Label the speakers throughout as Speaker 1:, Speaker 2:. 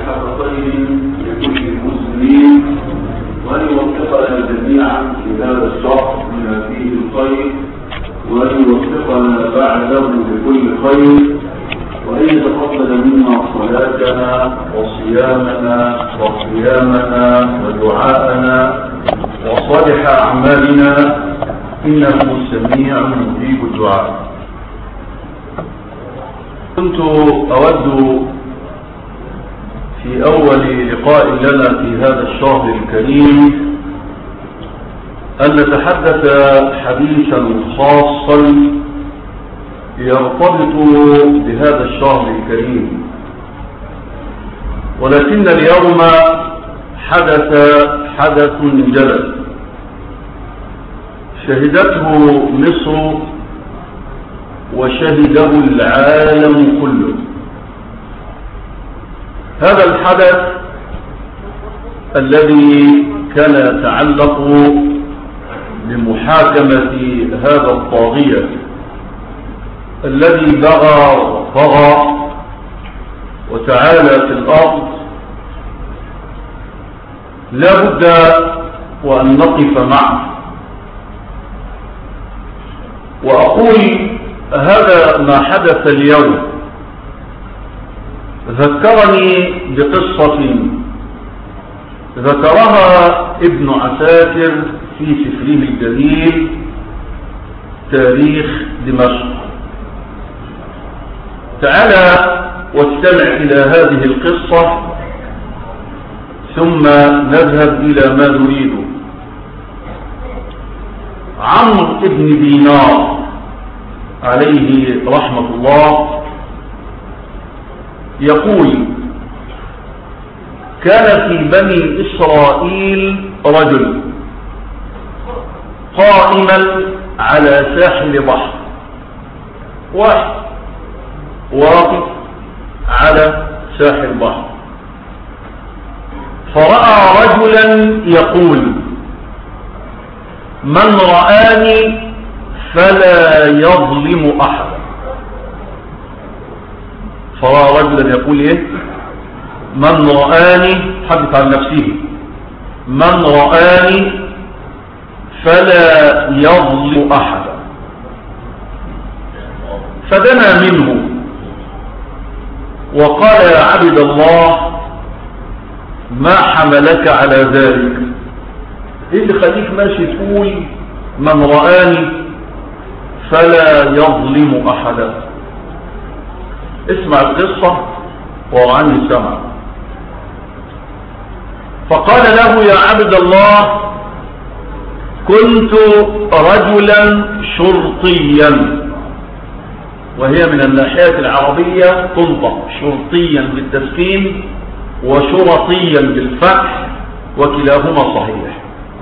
Speaker 1: فاتحة خير لكل المسلمين، وأن يوفقنا جميعا في هذا الشهر بما فيه الخير، وأن يوفقنا بعده بكل خير، وأن يتقبل منا صلاتنا وصيامنا وقيامنا ودعاءنا وصالح أعمالنا، إنه السميع مجيب الدعاء. كنت أود في أول لقاء لنا في هذا الشهر الكريم أن نتحدث حديثا خاصا يرتبط بهذا الشهر الكريم، ولكن اليوم حدث جلل شهدته مصر وشهده العالم كله. هذا الحدث الذي كان يتعلق بمحاكمة هذا الطاغية الذي بغى وطغى وتعالى في الأرض، لا بد وأن نقف معه. وأقول هذا ما حدث اليوم ذكرني بقصة ذكرها ابن عساكر في سفره الجليل تاريخ دمشق. تعالى واستمع إلى هذه القصة ثم نذهب إلى ما نريده. عمرو بن دينار عليه رحمة الله يقول: كان في بني إسرائيل رجل قائما على ساحل بحر، واحد واقف على ساحل بحر، فرأى رجلا يقول: من رآني فلا يظلم أحدا. فرأى رجلا يقول إيه؟ من رآني، حدث عن نفسه، من رآني فلا يظلم أحدا. فدنا منه وقال: يا عبد الله، ما حملك على ذلك؟ ايه اللي خليك ماشي تقول من رآني فلا يظلم أحدا؟ اسمع القصة وعني سمع. فقال له: يا عبد الله، كنت رجلا شرطيا، وهي من الناحية العربية تنطق شرطيا بالتسكين وشرطيا بالفتح، وكلاهما صحيح.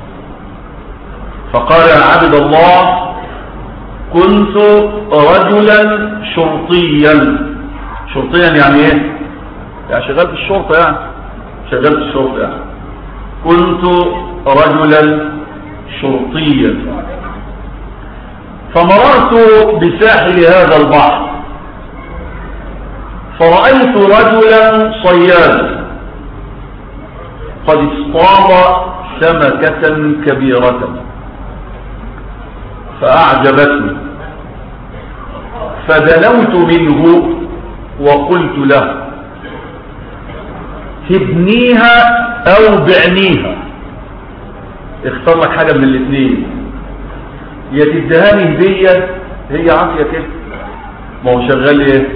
Speaker 1: فقال: يا عبد الله، كنت رجلا شرطيا. شرطيا يعني ايه؟ يعني شغال في الشرطة، يعني شغال في الشرطة يعني. كنت رجلا شرطيا. فمررت بساحل هذا البحر فرأيت رجلا صيادا قد اصطاد سمكة كبيرة فأعجبتني، فدنوت منه وقلت له: هبنيها أو بعنيها، اختار لك حاجة من الاثنين، يا تدهاني هدية، هي عافية كده، ما هو شغال ايه؟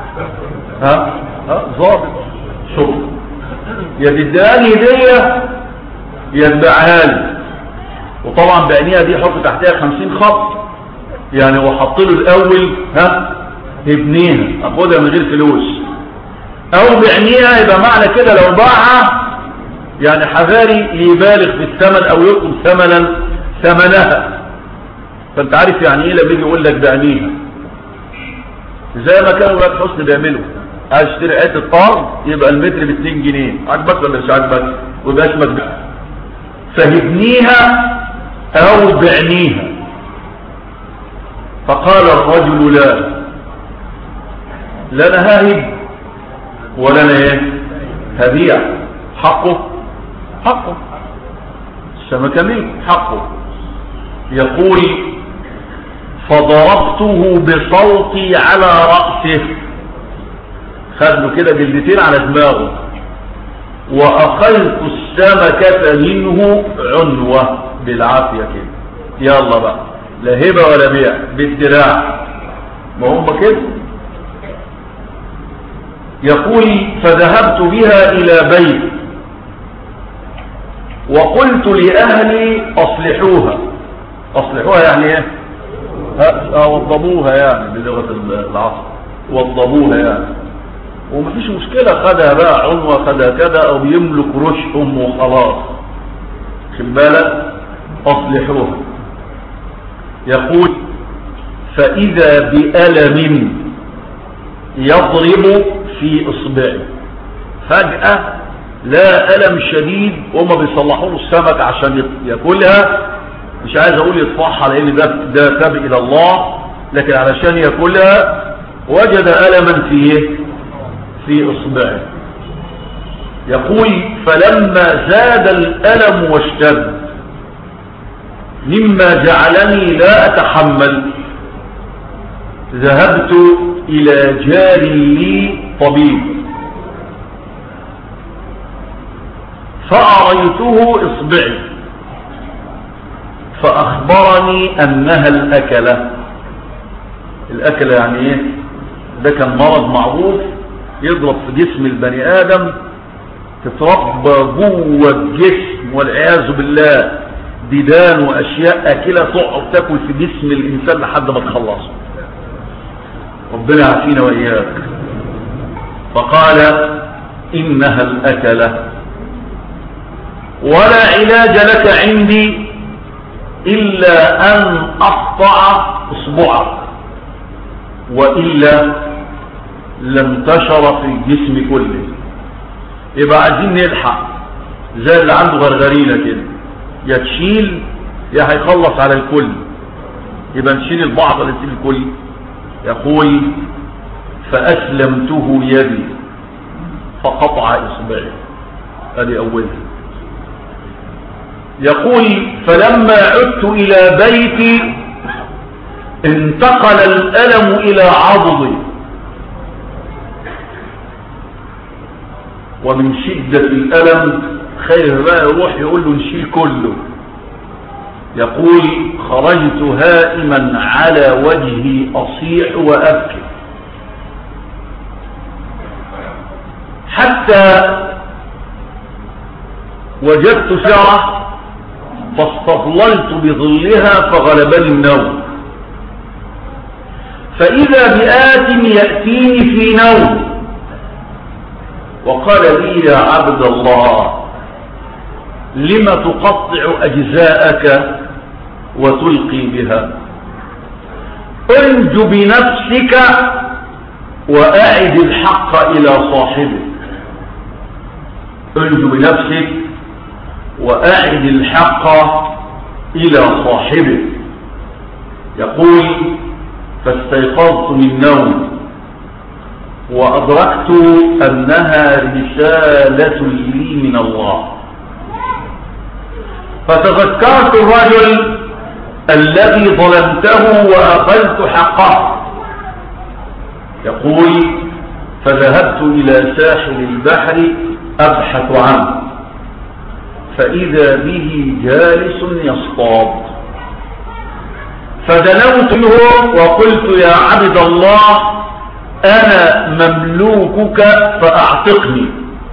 Speaker 1: ضابط شرطة، يا تدهاني هدية يا تبيعها لي. وطبعا بعنيها دي حط تحتها 50 خط، يعني هو حط له الاول هبنيها، اخدها من غير فلوس، او بعنيها يبقى معنى كده لو باعها يعني حذاري يبالغ في الثمن او يطلب ثمنها. فانت عارف يعني ايه لما يجي يقول لك بعنيها، زي ما كانوا ولاد حسن بيعملوا، عايز تشتري حته ارض يبقى المتر ب2 جنيه، عجبك ولا مش عجبك؟ ويبقاش مجبور. فهبنيها او بعنيها. فقال الرجل: لا انا هاهب ولا انا ايه هبيع حقه حقه، السمكة ملك حقه. يقول فضربته بصوتي على رأسه، خد له كده جلدتين على دماغه، وأخذت السمكة منه عنوة بالعافية كده، يلا بقى لا هبة ولا بيع بالدراع، ما هم كده. يقول فذهبت بها إلى بيت وقلت لأهلي أصلحوها. أصلحوها يعني ايه؟ وضبوها يعني بلغة العصر، وضبوها يعني، ومفيش مشكلة، خدها بقى عنوة خدها كذا او يملك رشهم وخلاص، خد بالك، أصلحوها. يقول فإذا بألم يضرب في إصبعه، فجأة لا ألم شديد، وما بيصلحوا له السمك عشان يأكلها، مش عايز أقول يطفحها لأن ده تاب إلى الله، لكن علشان يأكلها وجد ألما في إصبعه. يقول فلما زاد الألم واشتد مما جعلني لا أتحمل ذهبت إلى جار لي طبيب فأريته إصبعي فأخبرني أنها الأكلة. الأكلة يعني إيه؟ ده كان مرض معروف يضرب في جسم البني آدم، تتربى جوه الجسم والعياذ بالله ديدان وأشياء أكلة تقعد تاكل في جسم الإنسان لحد ما تخلصه، ربنا يعافينا وإياك. فقال إنها الأكلة ولا علاج لك عندي إلا أن أقطع إصبعك وإلا لم تشر في الجسم كله. يبقى عايزين نلحق زي اللي عنده غرغرينة كده، يا تشيل يا هيخلص على الكل، يبقى نشيل البعض ولا نشيل الكل. يقول فأسلمته يدي فقطع إصبعي، هذه أولها. يقول فلما عدت إلى بيتي انتقل الألم إلى عضدي، ومن شدة الألم خير بقى يروح يقول له نشيل كله. يقول خرجت هائما على وجهي أصيح وأبكي حتى وجدت شجرة فاستظللت بظلها فغلبني النوم، فإذا بآت يأتيني في نوم وقال لي يا عبد الله لم تقطع أجزاءك وتلقي بها؟ انج بنفسك وأعد الحق إلى صاحبه. انج بنفسك وأعد الحق إلى صاحبه. يقول فاستيقظت من نوم وأدركت أنها رسالة لي من الله، فتذكرت الرجل الذي ظلمته وأخذت حقه. يقول فذهبت إلى ساحل البحر أبحث عنه فإذا به جالس يصطاد، فدنوت منه وقلت يا عبد الله أنا مملوكك فأعتقني.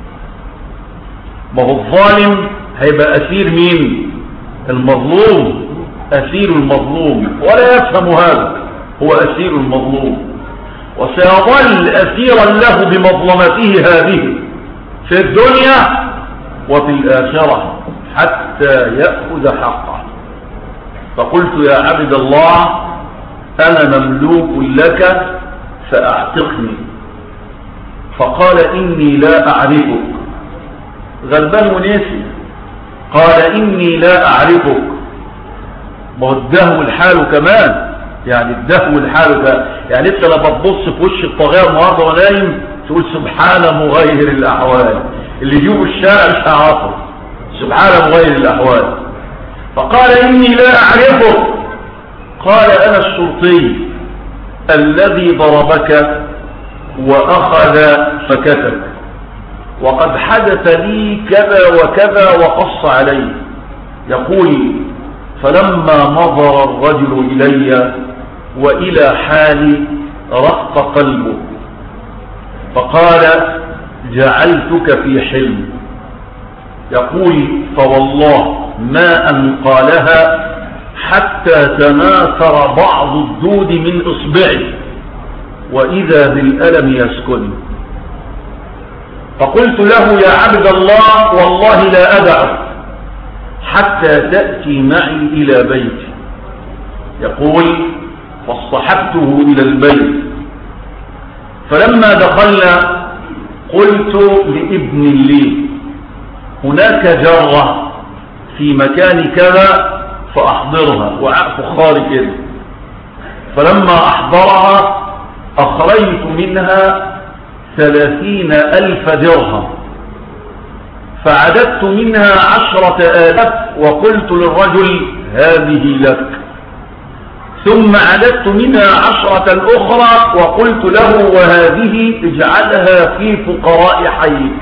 Speaker 1: ما هو الظالم هيبقى أسير مين؟ المظلوم، أسير المظلوم، ولا يفهم هذا، هو أسير المظلوم وسيظل أسيرا له بمظلمته هذه في الدنيا وفي الآخرة حتى يأخذ حقه. فقلت يا عبد الله أنا مملوك لك فأعتقني. فقال إني لا أعرفك، غلبان ونسي، قال إني لا أعرفك. ما هو الدهو الحال كمان، يعني الدهو الحال يعني انت لما تبص في وش الطغير النهارده ونايم تقول سبحان مغير الأحوال، اللي يجيبوا الشارع مش هيعرفه، سبحان مغير الأحوال. فقال إني لا أعرفه. قال أنا الشرطي الذي ضربك وأخذ فكتك، وقد حدث لي كذا وكذا وقص علي. يقول فلما نظر الرجل إلي وإلى حالي رق قلبه، فقال جعلتك في حلم. يقول فوالله ما أن قالها حتى تناثر بعض الدود من إصبعي وإذا بالألم يسكن. فقلت له يا عبد الله والله لا أدعك حتى تأتي معي إلى بيتي. يقول فاصطحبته إلى البيت، فلما دخلنا قلت لابن لي هناك جرة في مكان كذا فأحضرها، وعاء فخار كده. فلما أحضرها أخرجت منها 30,000 درهم، فعددت منها 10,000 وقلت للرجل هذه لك، ثم عددت منها 10 أخرى وقلت له وهذه اجعلها في فقراء حيك.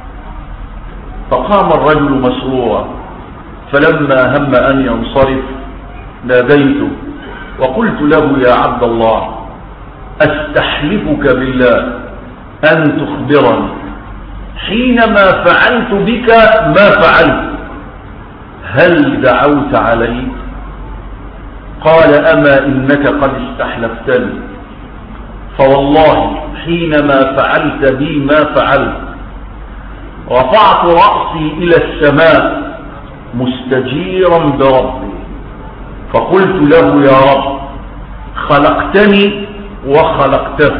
Speaker 1: فقام الرجل مسرورا، فلما هم أن ينصرف ناديته وقلت له يا عبد الله أستحلفك بالله أن تخبرني حينما فعلت بك ما فعلت هل دعوت علي؟ قال أما إنك قد استحلفتني، فوالله حينما فعلت بي ما فعلت رفعت رأسي إلى السماء مستجيرا بربي، فقلت له يا رب خلقتني وخلقته،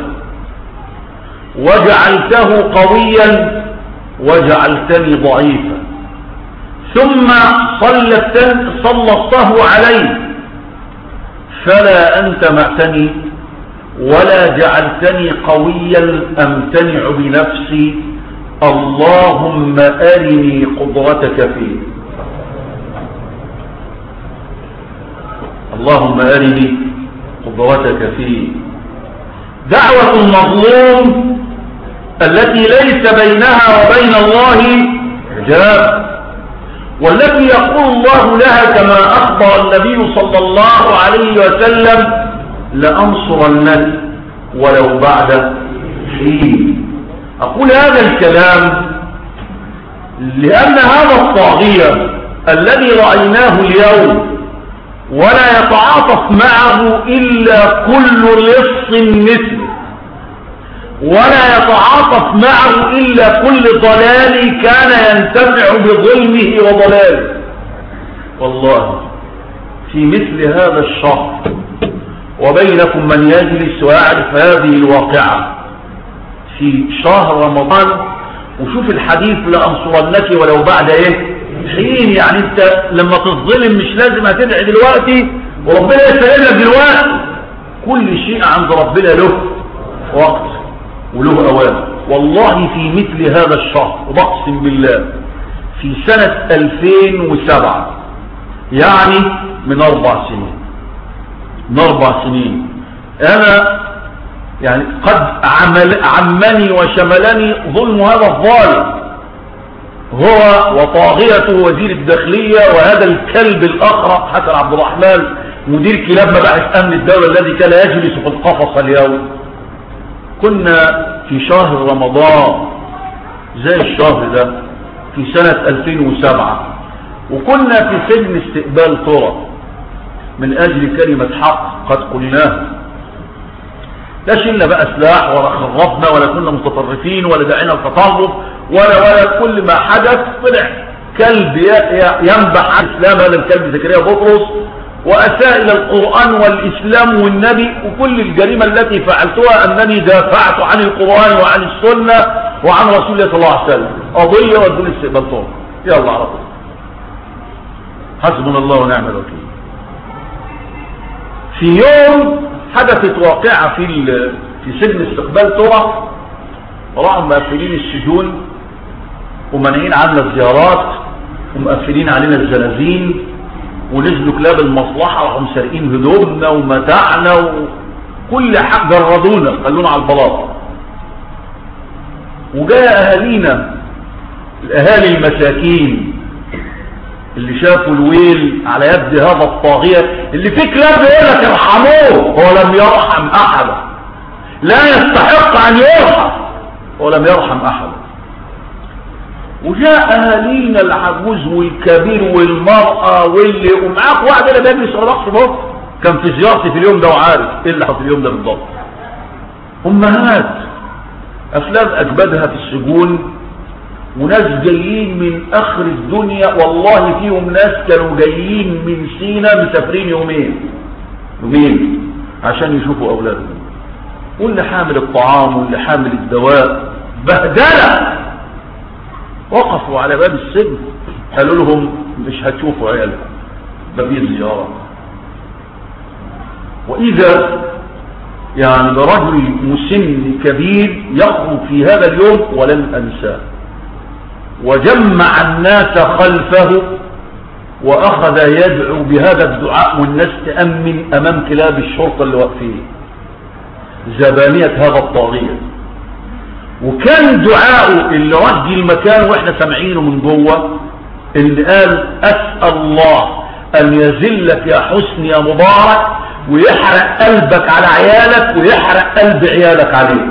Speaker 1: وجعلته قويا وجعلتني ضعيفا، ثم سلطته علي، فلا أنت معتني ولا جعلتني قويا أمتنع بنفسي، اللهم أرني قدرتك فيه. اللهم أرني قدرتك فيه. دعوة المظلوم التي ليس بينها وبين الله حجاب، والتي يقول الله لها كما أخبر النبي صلى الله عليه وسلم لأنصرنك ولو بعد حين. أقول هذا الكلام لأن هذا الطاغية الذي رأيناه اليوم ولا يتعاطف معه إلا كل لص مثل، ولا يتعاطف معه إلا كل ضلال كان ينتفع بظلمه وضلاله. والله في مثل هذا الشهر وبينكم من يجلس ويعرف هذه الواقعة في شهر رمضان، وشوف الحديث لأنصرنك ولو بعد حين. يعني انت لما تظلم مش لازم هتدعي دلوقتي وربنا يسلم لك دلوقتي، كل شيء عند ربنا له وقت وله اوان. والله في مثل هذا الشهر وبقسم بالله في سنة 2007 يعني من 4 سنين، من 4 سنين انا يعني قد عمني وشملني ظلم هذا الظالم، هو وطاغيته وزير الداخلية وهذا الكلب الأخرق حسن عبد الرحمن مدير كلاب مباحث أمن الدولة الذي كان يجلس في القفص اليوم. كنا في شهر رمضان زي الشهر ده في سنة 2007، وكنا في سجن استقبال طرق من أجل كلمة حق قد قلناها. لا شلنا بقى سلاح ولا خرفنا ولا كنا متطرفين ولا دعينا التطرف ولا كل ما حدث طلع كلب ينبح عن الإسلام، هذا الكلب زكريا بطرس، وأساء إلى القرآن والإسلام والنبي، وكل الجريمة التي فعلتها أنني دافعت عن القرآن وعن السنة وعن رسول الله صلى الله عليه وسلم. قضية ودون استقبال طرق، يلا على طول، حسبنا الله ونعم الوكيل. في يوم حدثت واقعة في سجن استقبال طرق، راحوا مقفلين السجون ومانعين عنا الزيارات ومقفلين علينا الزنازين، ونزلوا كلاب المصلحة وهم سارقين هدومنا ومتاعنا وكل حاجة، جردونا خلونا على البلاط. وجاء أهالينا، الأهالي المساكين اللي شافوا الويل على يد هذا الطاغية اللي فيه كلاب يقول لك ارحموه، هو لم يرحم أحدا، لا يستحق أن يرحم ولم يرحم أحدا. وجاء أهالينا العجوز والكبير والمرأة واللي ومعاك واحد اللي بيجلس على رأس بطن، كان في زيارتي في اليوم ده وعارف ايه اللي حصل في اليوم ده بالضبط. أمهات أفلام أجبادها في السجون، وناس جايين من آخر الدنيا، والله فيهم ناس كانوا جايين من سينا مسافرين يومين عشان يشوفوا أولادهم، واللي حامل الطعام واللي حامل الدواء بهدلة. وقفوا على باب السجن قالوا لهم مش هتشوفوا عيالكم، ده في زيارة. وإذا يعني برجل مسن كبير يخرج في هذا اليوم ولن أنساه، وجمع الناس خلفه وأخذ يدعو بهذا الدعاء، والناس تأمن أمام كلاب الشرطة اللي واقفين زبانية هذا الطاغية. وكان دعاؤه اللي رجي المكان واحنا سامعينه من جوه، اللي قال أسأل الله أن يذلك يا حسن يا مبارك ويحرق قلبك على عيالك ويحرق قلب عيالك عليك.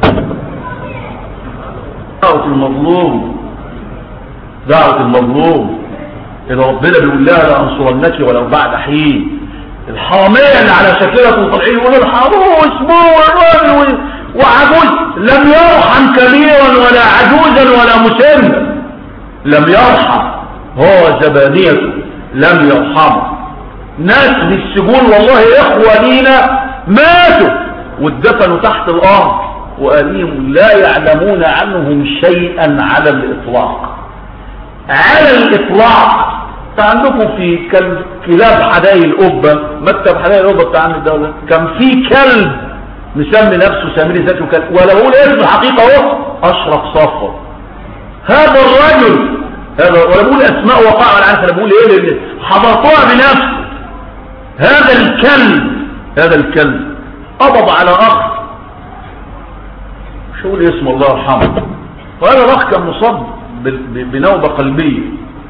Speaker 1: دعوة المظلوم، دعوة المظلوم إذا ربنا بيقول لها لأنصرنك ولو بعد حين. الحرامية اللي على شكلة وطلعين يقولوا الحروس والراجل وعجوز، لم يرحم كبيرا ولا عجوزا ولا مسنا، لم يرحم، هو زبانيته لم يرحم. ناس في السجون والله إخوة لينا ماتوا واتدفنوا تحت الأرض وأهليهم لا يعلمون عنهم شيئا على الإطلاق، على الإطلاق. عندكم في كلاب حدائق القبة، مكتب حدائق القبة بتاع عند الدولة، كان في كلب مسمي نفسه سامري ذاته كلب، ولا بقول اسمه حقيقة اهو أشرف صفر. هذا الرجل هذا، ولا بقول اسماء وقع ولا عارف انا بقول ايه، لان حضرتوها بنفسه. هذا الكلب قبض على اخ، مش هقول اسمه الله يرحمه، وهذا الاخ كان مصاب بنوبة قلبية،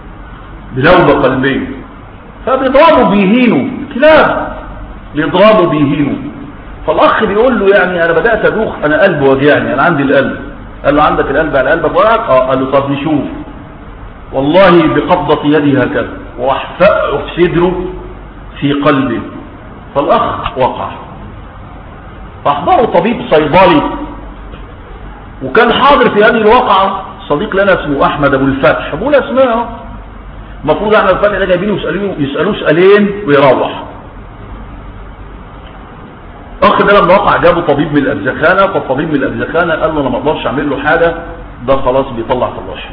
Speaker 1: فبيضربوا بيهينوا كلاب، بيضربوا بيهينوا. فالاخ بيقول له يعني انا بدأت ادوخ، انا قلبي وجعني، انا عندي القلب. قال له عندك القلب على قلبك وجعك؟ قال له طب نشوف. والله بقبضة يدي هكذا واحفقه في صدره في قلبه. فالاخ وقع، فاحضره طبيب صيدلي، وكان حاضر في هذه الواقعة صديق لنا اسمه احمد ابو الفتح، بقول اسماءه، المفروض احنا الفتح ده جايبينه يسألوه سؤالين ويروح. اخ ده لما وقع جابوا طبيب من الأجزخانة، فالطبيب من الأجزخانة قال له انا ما اقدرش اعمل له حاجة، ده خلاص بيطلع في الروح.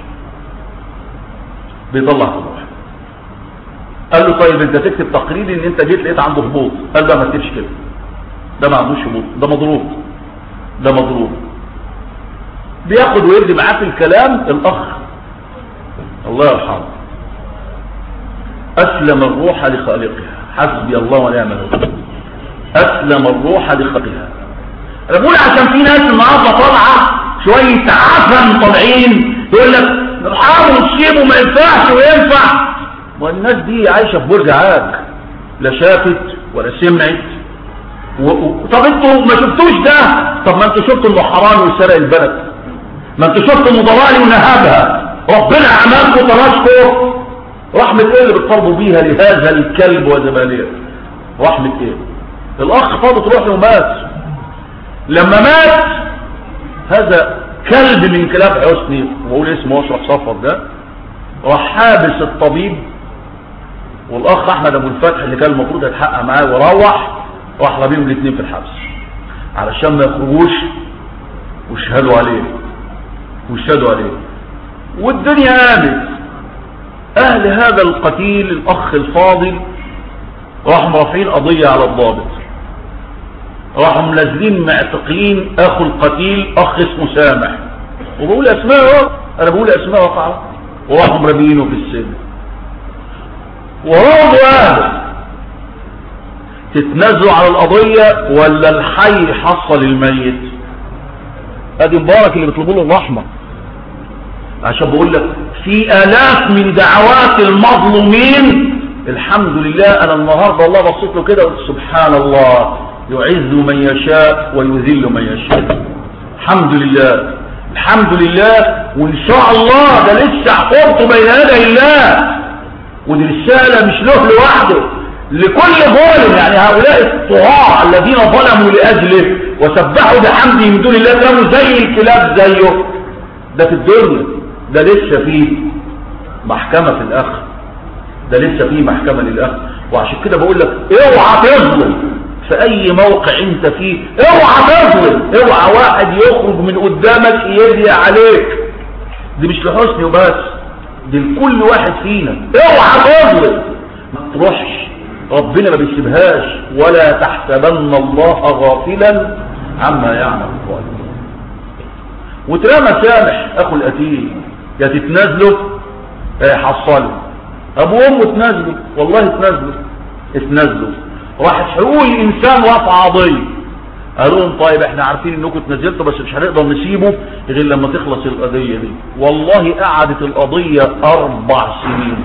Speaker 1: قال له طيب انت تكتب تقرير ان انت جيت لقيت عنده هبوط. قال له ما تكتبش كده، ده ما عندوش هبوط، ده مضروب. بياخد ويرد معاه في الكلام. الاخ الله يرحمه اسلم الروح لخالقها، حسبي الله ونعم الوكيل، اسلم الروح لخالقها. انا بقول عشان في ناس النهارده طالعه شويه عفن طالعين يقول لك نرحمه ونسيبه ما ينفعش وينفع، والناس دي عايشه في برج عاج، لا شافت ولا سمعت. طب انتوا ما شفتوش ده؟ طب ما انتوا شفتوا انه حرامي وسرق البلد، ما انتوا شفتوا انه ضلالي ونهبها، ربنا عملكم تراشكم. رحمة ايه اللي بتطلبوا بيها لهذا الكلب وزباليه؟ رحمة ايه؟ الاخ فاضت روحه ومات. لما مات هذا كلب من كلاب حسني، وقول اسمه اشرف صفر ده، راح حابس الطبيب والاخ احمد ابو الفتح اللي كان المفروض يتحقق معاه وروح، راح رميهم الاثنين في الحبس علشان ما يخرجوش ويشهدوا عليه. والدنيا قامت. اهل هذا القتيل الاخ الفاضل راحوا مرافعين قضية على الضابط، راحوا منزلين معتقلين اخو القتيل اخ اسمه سامح، وبقول اسماءه انا بقول اسماء وقعت وراحوا مرمينه في السجن. وراضوا اهله تتنازلوا على القضية ولا الحي حصل الميت؟ ادي مبارك اللي بيطلبوا له الرحمة. عشان بقول لك في الاف من دعوات المظلومين. الحمد لله انا النهاردة والله بصيت له كده وقلت سبحان الله، يعز من يشاء ويذل من يشاء. الحمد لله الحمد لله. وان شاء الله ده لسه عقوبته بين يدي الله، ودي رسالة مش له لوحده، لكل ظالم. يعني هؤلاء الطغاة الذين ظلموا لأجله وسبحوا بحمده من دون الله كانوا زي الكلاب زيه. ده في الدنيا، ده لسه فيه محكمة في الآخر، ده لسه فيه محكمة للآخر. وعشان كده بقول لك اوعى تظلم في اي موقع انت فيه، اوعى تظلم، اوعى واحد يخرج من قدامك يدعي عليك. دي مش لحسني وبس، دي لكل واحد فينا. اوعى تظلم، ما تروحش، ربنا ما بيسيبهاش. ولا تحسبن الله غافلا عما يعمل الظالمون. وترمى سامح اخو القتيل، يا تتنازلوا حصلوا. ابو امه تنازلوا، والله اتنازلوا. راحت حقوق الانسان رفع قضيه، قالوا لهم طيب احنا عارفين انكم اتنازلتوا بس مش هنقدر نسيبه غير لما تخلص القضيه دي. والله قعدت القضيه 4 سنين.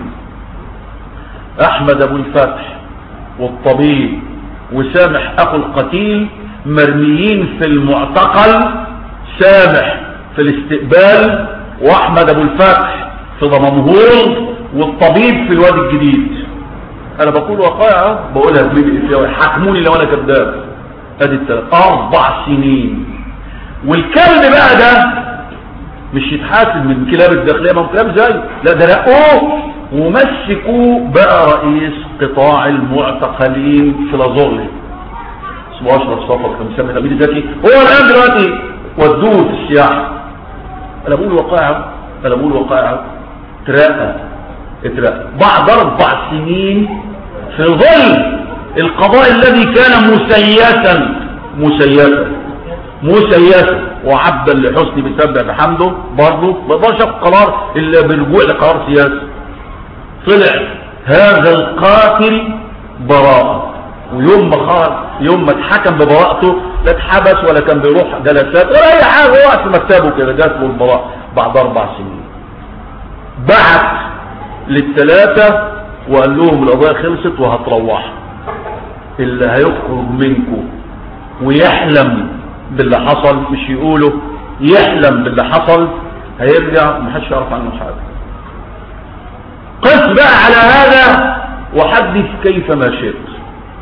Speaker 1: احمد ابو الفتح والطبيب وسامح اخو القتيل مرميين في المعتقل، سامح في الاستقبال واحمد ابو الفتح في ضمنهور والطبيب في الوادي الجديد. انا بقول وقائع بقولها بملء حكموني لو انا كذاب. ادي 4 سنين. والكلب بقى ده مش يتحاسب من كلاب الداخليه، ما هو كلاب زي، لا ده رقوه ومسكوه بقى رئيس قطاع المعتقلين في لازورلي، اسمه اشرف صفر، كان مسمي نبيل زكي. هو الان دلوقتي ودوه في السياحه. انا بقول وقائع اترقى بعد 4 سنين في ظل القضاء الذي كان مسيسا وعبدا لحسني بسبب بحمده. برضه ما يقدرش ياخد قرار الا بالرجوع لقرار سياسي. طلع هذا القاتل براءة، ويوم ما اتحكم ببراءته لا اتحبس ولا كان بيروح جلسات ولا اي حاجه، هو في مكتبه كده جات له البراءة بعد 4 سنين. بعت لل3 وقال لهم القضايا خلصت وهتروحوا. اللي هيخرج منكم ويحلم باللي حصل، مش يقوله، يحلم باللي حصل، هيرجع محدش يعرف عنه حاجه. قس بقى على هذا وحدث كيفما شئت.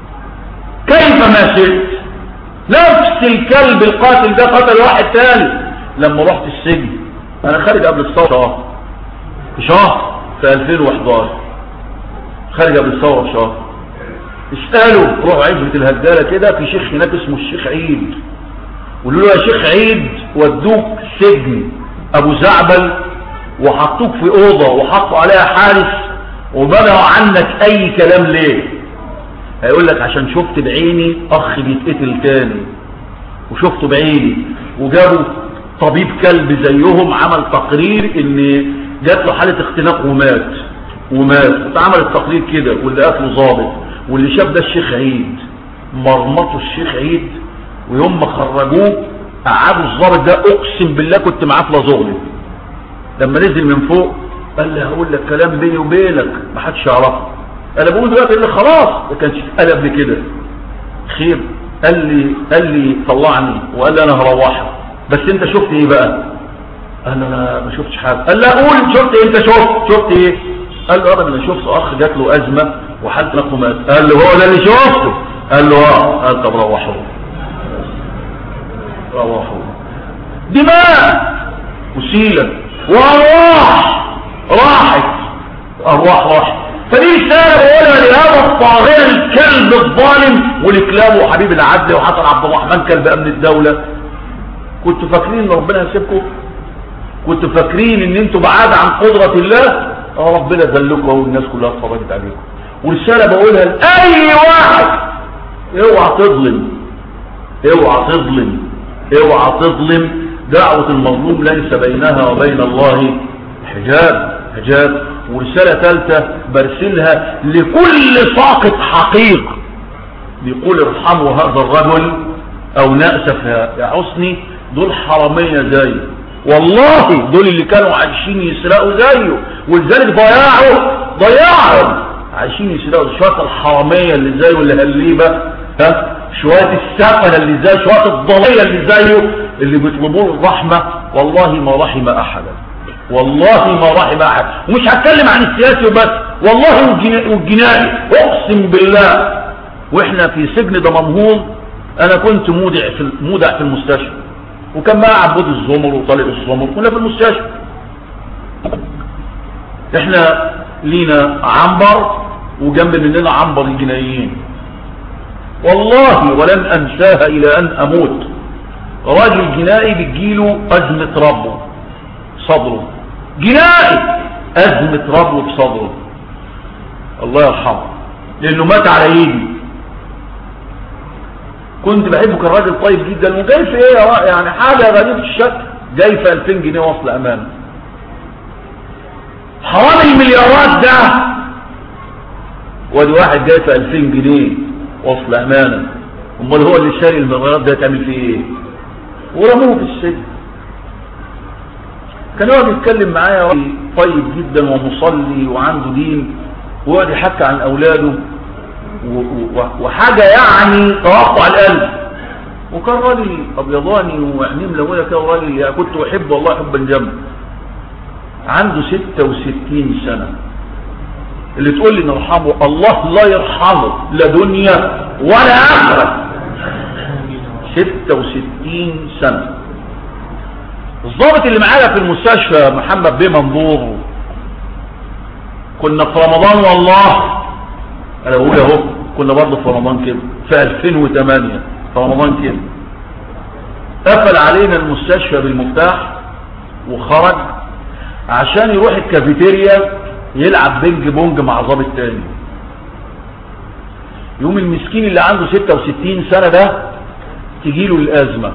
Speaker 1: نفس الكلب القاتل ده قتل واحد ثاني لما رحت السجن. انا خارج قبل الثوره شهر في 2011، خارج قبل الثوره شهر. اسألوا، روحوا عزبة الهدالة كده، في شيخ هناك اسمه الشيخ عيد، قولوا له يا شيخ عيد ودوك سجن ابو زعبل وحطوك في اوضة وحطوا عليها حارس وبنوا عنك اي كلام ليه؟ هيقول لك عشان شفت بعيني اخ بيتقتل تاني، وشفته بعيني، وجابوا طبيب كلب زيهم عمل تقرير ان جات له حالة اختناق ومات. اتعمل التقرير كده، واللي قتله ظابط، واللي شاف ده الشيخ عيد. مرمطوا الشيخ عيد، ويوم ما خرجوه قعدوا الظابط ده، اقسم بالله كنت معاه في لازورلي، لما نزل من فوق قال لي هقول لك كلام بيني وبينك ما حدش يعرفه. انا بقول دلوقتي اللي خلاص ما كانش اتقال قبل كده خير. قال لي طلعني وقال لي انا هروحك، بس انت شفت ايه بقى؟ قال له انا ما شفتش حاجه. قال لا قول شفت ايه، انت شفت ايه؟ قال له انا شفت اخ جات له ازمه وحد نقه مات. قال له هو ده اللي شفته؟ قال له اه. قال طب روحوا دماء وسيله راحت. فدي رساله بقولها لهذا الطاغيه الكلب الظالم ولكلابه وحبيب العدل وحسن عبد الرحمن كلب امن الدوله. كنتوا فاكرين ان ربنا هيسيبكم؟ كنتوا فاكرين ان انتوا بعاد عن قدره الله؟ ربنا ذلكم والناس كلها اتفرجت عليكم. ورساله بقولها لاي واحد، اوعى تظلم. دعوة المظلوم ليس بينها وبين الله حجاب. ورسالة ثالثة برسلها لكل ساقط حقيق، بيقول ارحموا هذا الرجل او نأسف يا حسني، دول حرامية زيه، والله دول اللي كانوا عايشين يسرقوا زيه، ولذلك ضيعوا عايشين يسرقوا. شوية الحرامية اللي زيه اللي هالليبة، شوية السفنة اللي زيه، شوية الضلية اللي زيه اللي بيطلبوا الرحمة، والله ما رحم احدا، والله ما رحم احد. ومش هتكلم عن السياسي وبس، والله والجنائي اقسم بالله. واحنا في سجن دمنهور انا كنت مودع في المستشفى، وكان معي عبود الزمر وطالب الزمر، كنا في المستشفى. احنا لينا عنبر وجنب مننا عنبر الجنائيين، والله ولن انساها الى ان اموت. راجل جنائي بتجيله ازمة ربه صدره، جنائي ازمة ربه في صدره، الله يرحمه لانه مات على ايدي. كنت بحبه، كان راجل طيب جدا، وجاي في ايه يعني حاجة غريبة الشكل، جاي في 2000 جنيه وصل امانه. حرام المليارات ده، وادي واحد جاي في 2000 جنيه وصل امانه، امال هو اللي شاري المليارات ده تعمل فيه ايه؟ ورموه في السجن. كان يقعد يتكلم معايا راجل طيب جدا ومصلي وعنده دين، ويقعد يحكي عن اولاده وحاجة يعني توقع القلب. وكان راجل ابيضاني وعينيه ملونه كده، وراجل كنت احبه والله حبا جما، عنده 66 سنة. اللي تقول لي نرحمه، الله لا يرحمه لا دنيا ولا آخرة. 66 سنة. الضابط اللي معايا في المستشفى محمد بيه منظور، كنا في رمضان، والله انا بقول اهو كنا برضه في رمضان كده في 2008 في رمضان كده، قفل علينا المستشفى بالمفتاح وخرج عشان يروح الكافيتيريا يلعب بينج بونج مع ضابط تاني. يوم المسكين اللي عنده 66 سنة ده تجيله الأزمة.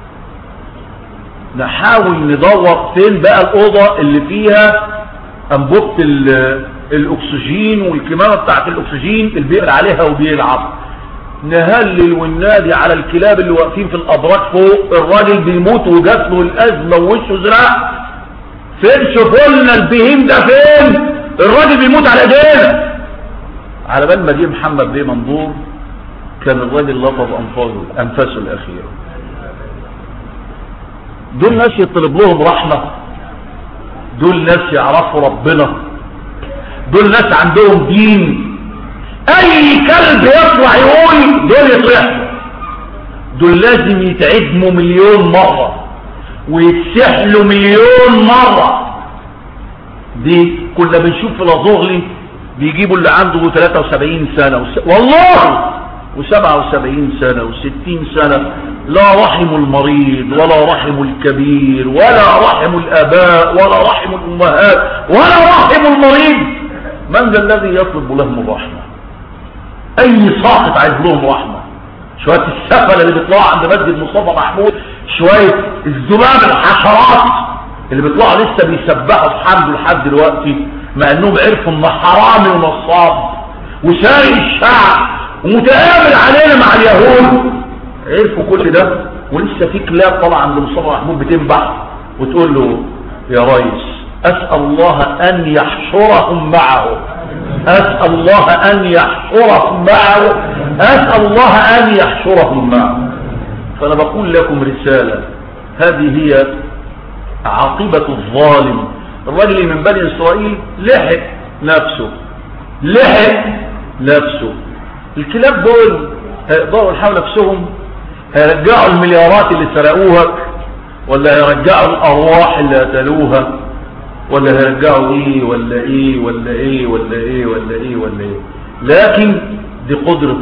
Speaker 1: نحاول ندور فين بقى الأوضة اللي فيها أنبوبة الأكسجين والكمامة بتاعت الأكسجين اللي بيقل عليها وبيلعب. نهلل والنادي على الكلاب اللي واقفين في الأبراج فوق، الراجل بيموت وجات له الأزمة ووشه زرق. فين شوفوا لنا البهيم ده فين؟ الراجل بيموت على ايدينا. على بال ما جه محمد بيه منظور كان الراجل لطف انفاسه الاخيره. دول ناس يطلب لهم رحمه، دول ناس يعرفوا ربنا، دول ناس عندهم دين. اي كلب يطلع يقول دول يطلعوا، دول لازم يتعدموا مليون مره ويتسحلوا مليون مرة. دي كنا بنشوف في الازغلي بيجيبوا اللي عنده 73 سنة والله و77 سنة و60 سنة، لا رحم المريض ولا رحم الكبير ولا رحم الاباء ولا رحم الامهات ولا رحم المريض. من ذا الذي يطلب لهم الرحمة؟ اي ساقط عايز لهم رحمة. شوية السفلة اللي بيطلعوا عند مسجد مصطفى محمود، شوية الذباب الحشرات اللي بيطلعوا لسه بيسبحوا في حمده لحد دلوقتي، مع انهم عرفوا ان حرامي ونصاب وسارق الشعب ومتآمر علينا مع اليهود، عرفوا كل ده. ولسه في كلاب طالعه عند مصطفى محمود بتنبح وتقول له يا ريس اسأل الله ان يحشرهم معه، اسأل الله ان يحشرهم معه، اسأل الله ان يحشرهم معه. فانا بقول لكم رسالة، هذه هي عاقبة الظالم. الرجل من بني اسرائيل لحق نفسه. الكلاب دول هيقدروا يحاولوا نفسهم؟ هيرجعوا المليارات اللي سرقوها، ولا هيرجعوا الارواح اللي قتلوها، ولا هيرجعوا ايه ولا ايه ولا ايه ولا ايه ولا ايه ولا ايه؟ لكن دي قدرة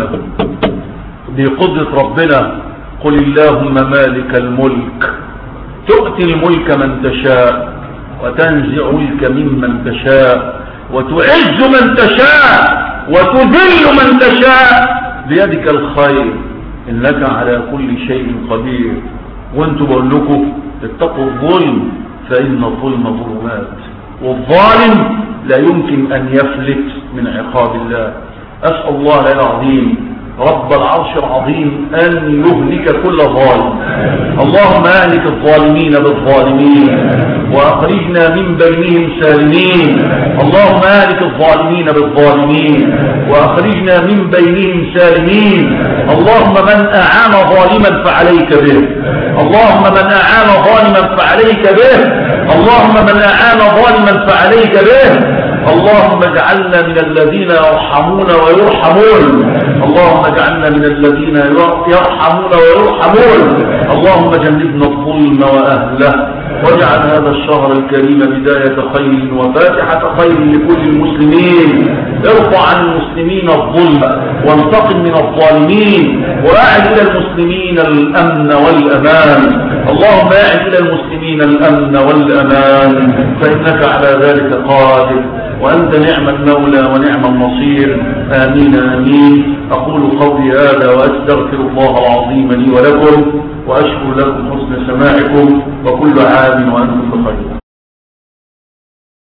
Speaker 1: ربنا. قل اللهم مالك الملك تؤتي الملك من تشاء وتنزع الملك ممن تشاء وتعز من تشاء وتذل من تشاء بيدك الخير إنك على كل شيء قدير. وانتوا بقول لكم اتقوا الظلم فإن الظلم ظلمات، والظالم لا يمكن أن يفلت من عقاب الله. أسأل الله العظيم رب العرش العظيم أن يهلك كل ظالم. اللهم أهلك الظالمين بالظالمين وأخرجنا من بينهم سالمين. اللهم أهلك الظالمين بالظالمين وأخرجنا من بينهم سالمين. اللهم من أعان ظالما فعليك به، اللهم من أعان ظالما فعليك به، اللهم من أعان ظالما فعليك به. اللهم اجعلنا من الذين يرحمون ويرحمون، اللهم اجعلنا من الذين يرحمون ويرحمون. اللهم جنبنا الظلم وأهله، واجعل هذا الشهر الكريم بداية خير وفاتحة خير لكل المسلمين. ارفع عن المسلمين الظلم وانتقم من الظالمين، وأعد إلى المسلمين الأمن والأمان. اللهم أعد إلى المسلمين الأمن والأمان، فإنك على ذلك قادر، وأنت نعم المولى ونعم النصير. آمين آمين. أقول قولي هذا وأستغفر الله العظيم لي ولكم، وأشكر لكم حسن سماعكم، وكل عام وأنتم بخير.